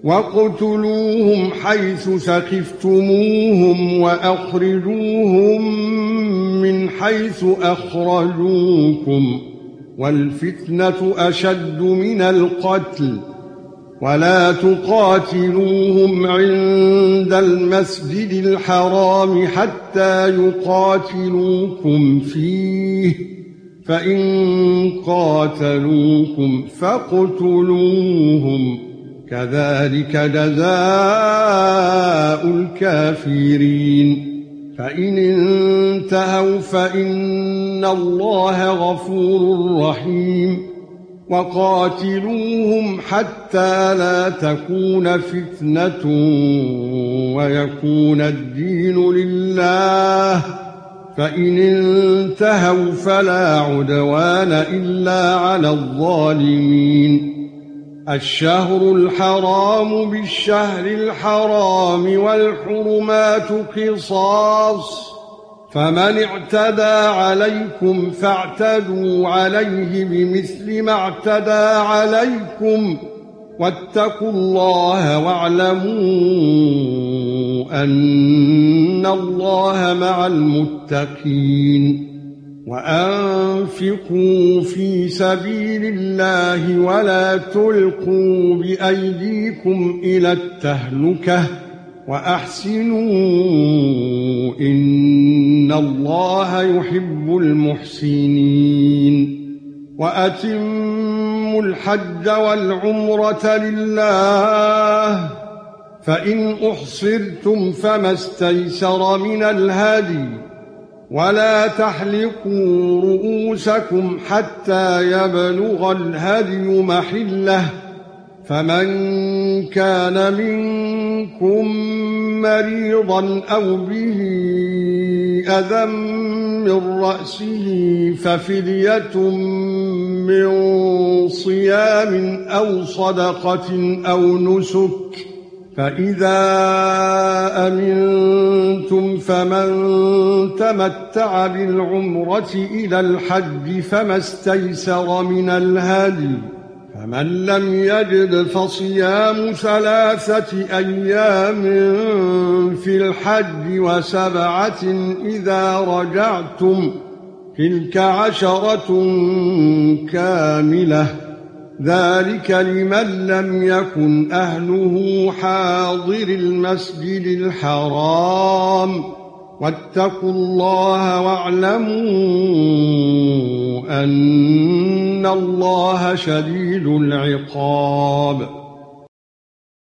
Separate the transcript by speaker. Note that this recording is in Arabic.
Speaker 1: وَاقْتُلُوهُمْ حَيْثُ ثَقِفْتُمُوهُمْ وَأَخْرِجُوهُمْ مِنْ حَيْثُ أَخْرَجُوكُمْ وَالْفِتْنَةُ أَشَدُّ مِنَ الْقَتْلِ وَلَا تُقَاتِلُوهُمْ عِندَ الْمَسْجِدِ الْحَرَامِ حَتَّى يُقَاتِلُوكُمْ فِيهِ فَإِن قَاتَلُوكُمْ فَاقْتُلُوهُمْ كَذَلِكَ جَزَاءُ الْكَافِرِينَ فَإِنِ انتهوا فَإِنَّ اللَّهَ غَفُورٌ رَّحِيمٌ وَقَاتِلُوهُمْ حَتَّى لَا تَكُونَ فِتْنَةٌ وَيَكُونَ الدِّينُ لِلَّهِ فَإِنِ انتهوا فَلَا عُدْوَانَ إِلَّا عَلَى الظَّالِمِينَ الشهر الحرام بالشهر الحرام والحرمات قصاص فمن اعتدى عليكم فاعتدوا عليه بمثل ما اعتدى عليكم واتقوا الله واعلموا أن الله مع المتقين وأنفقوا في سبيل الله ولا تلقوا بأيديكم إلى التهلكة وأحسنوا إن الله يحب المحسنين وأتموا الحج والعمرة لله فإن أحصرتم فما استيسر من الهدي ولا تحلقوا رؤوسكم حتى يبلغ الهدي محله فمن كان منكم مريضا أو به أذى من رأسه ففدية من صيام أو صدقة أو نسك فإذا أمنتم فمن تمتع بالعمرة إلى الحج فما استيسر من الهدي فمن لم يجد فصيام 3 أيام في الحج و7 إذا رجعتم تلك 10 كاملة ذلك لمن لم يكن أهله حاضر المسجد الحرام واتقوا الله واعلموا أن الله شديد العقاب